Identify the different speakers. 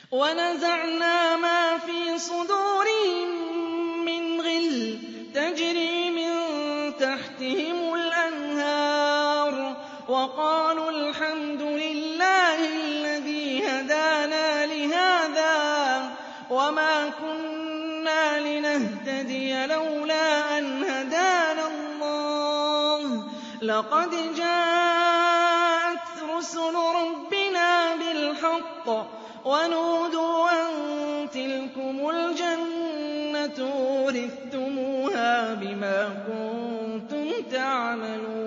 Speaker 1: وَنَزَعْنَا مَا فِي صُدُورِهِم مِّنْ غِلٍّ تَجْرِي مِن تَحْتِهِمُ الْأَنْهَارُ وَقَالُوا الْحَمْدُ لِلَّهِ الَّذِي هَدَانَا لِهَٰذَا وَمَا كُنَّا لِنَهْتَدِيَ لَوْلَا أَنْ هَدَانَا اللَّهُ ۖ لَقَدْ جَاءَتْ رُسُلُ رَبِّنَا بِالْحَقِّ وَنُودُوا أَن تِلْكُمُ الْجَنَّةُ أُورِثْتُمُوهَا بِمَا كُنتُمْ تَعْمَلُونَ